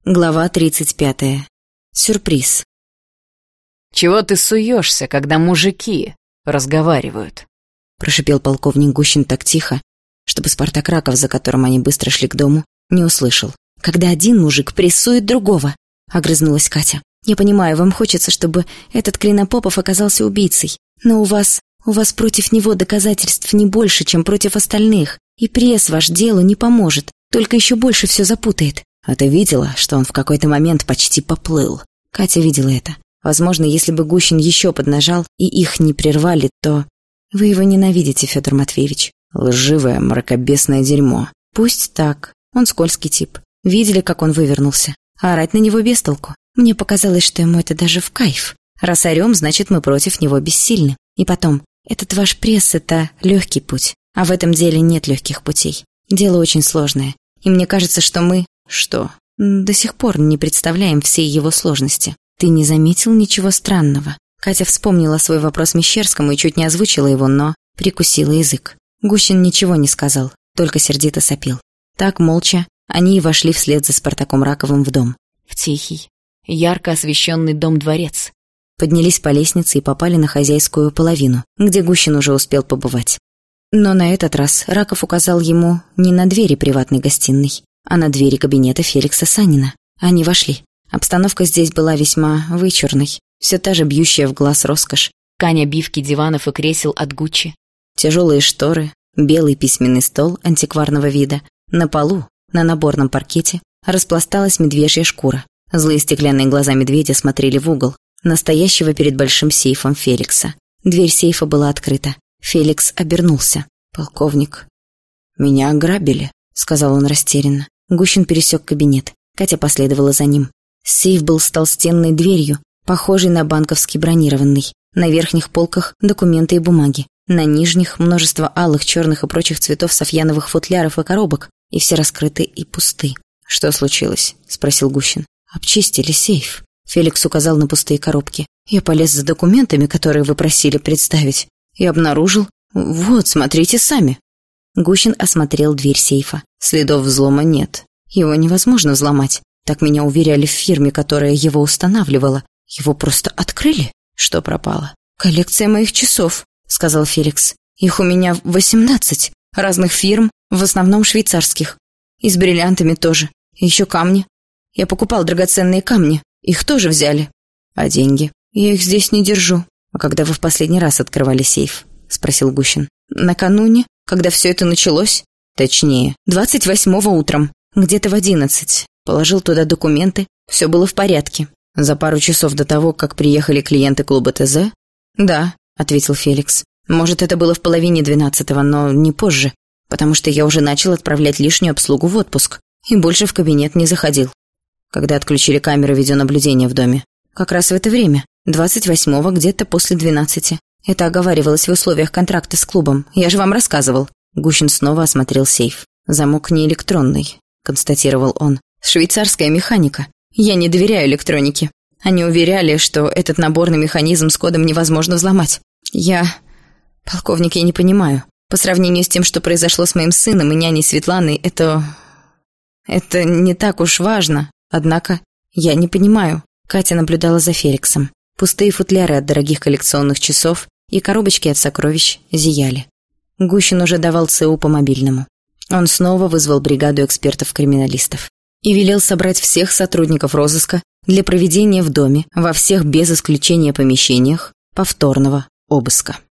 Глава 35. Сюрприз. «Чего ты суешься, когда мужики разговаривают?» Прошипел полковник Гущин так тихо, чтобы Спартак Раков, за которым они быстро шли к дому, не услышал. «Когда один мужик прессует другого», — огрызнулась Катя. «Я понимаю, вам хочется, чтобы этот Клинопопов оказался убийцей, но у вас против него доказательств не больше, чем против остальных, и пресс ваш делу не поможет, только еще больше все запутает». «А ты видела, что он в какой-то момент почти поплыл?» Катя видела это. Возможно, если бы Гущин еще поднажал и их не прервали, то... Вы его ненавидите, Федор Матвеевич. Лживое, мракобесное дерьмо. Пусть так. Он скользкий тип. Видели, как он вывернулся. А орать на него без толку. Мне показалось, что ему это даже в кайф. Раз орем, значит, мы против него бессильны. И потом, этот ваш пресс — это легкий путь. А в этом деле нет легких путей. Дело очень сложное. И мне кажется, что мы... Что? До сих пор не представляем всей его сложности. Ты не заметил ничего странного? Катя вспомнила свой вопрос Мещерскому и чуть не озвучила его, но прикусила язык. Гущин ничего не сказал, только сердито сопел. Так, молча, они и вошли вслед за Спартаком Раковым в дом. В тихий, ярко освещенный дом-дворец. Поднялись по лестнице и попали на хозяйскую половину, где Гущин уже успел побывать. Но на этот раз Раков указал ему не на двери приватной гостиной, а на двери кабинета Феликса Саннина. Они вошли. Обстановка здесь была весьма вычурной. Все та же бьющая в глаз роскошь. Ткань обивки диванов и кресел от Гуччи. Тяжелые шторы, белый письменный стол антикварного вида. На полу, на наборном паркете, распласталась медвежья шкура. Злые стеклянные глаза медведя смотрели в угол, настоящего перед большим сейфом Феликса. Дверь сейфа была открыта. Феликс обернулся. «Полковник, меня ограбили», — сказал он растерянно. Гущин пересек кабинет. Катя последовала за ним. Сейф был с толстенной дверью, похожей на банковский бронированный. На верхних полках документы и бумаги. На нижних множество алых, черных и прочих цветов софьяновых футляров и коробок. И все раскрыты и пусты. «Что случилось?» — спросил Гущин. «Обчистили сейф». Феликс указал на пустые коробки. «Я полез за документами, которые вы просили представить, и обнаружил... Вот, смотрите сами». Гущин осмотрел дверь сейфа. Следов взлома нет. Его невозможно взломать. Так меня уверяли в фирме, которая его устанавливала. Его просто открыли. Что пропало? «Коллекция моих часов», — сказал Феликс. «Их у меня 18. Разных фирм, в основном швейцарских. И с бриллиантами тоже. И еще камни. Я покупал драгоценные камни. Их тоже взяли. А деньги? Я их здесь не держу». «А когда вы в последний раз открывали сейф?» — спросил Гущин. «Накануне, когда все это началось?» «Точнее, 28-го утром, где-то в 11. Положил туда документы, все было в порядке». «За пару часов до того, как приехали клиенты клуба ТЗ?» «Да», — ответил Феликс. «Может, это было в половине 12-го, но не позже, потому что я уже начал отправлять лишнюю обслугу в отпуск и больше в кабинет не заходил». «Когда отключили камеры видеонаблюдения в доме?» «Как раз в это время, 28-го, где-то после 12. Это оговаривалось в условиях контракта с клубом, я же вам рассказывал». Гущин снова осмотрел сейф. «Замок не электронный», — констатировал он. «Швейцарская механика. Я не доверяю электронике. Они уверяли, что этот наборный механизм с кодом невозможно взломать. Полковник, я не понимаю. По сравнению с тем, что произошло с моим сыном и няней Светланой, это не так уж важно. Однако я не понимаю». Катя наблюдала за Феликсом. Пустые футляры от дорогих коллекционных часов и коробочки от сокровищ зияли. Гущин уже давал ЦУ по мобильному. Он снова вызвал бригаду экспертов-криминалистов и велел собрать всех сотрудников розыска для проведения в доме во всех без исключения помещениях повторного обыска.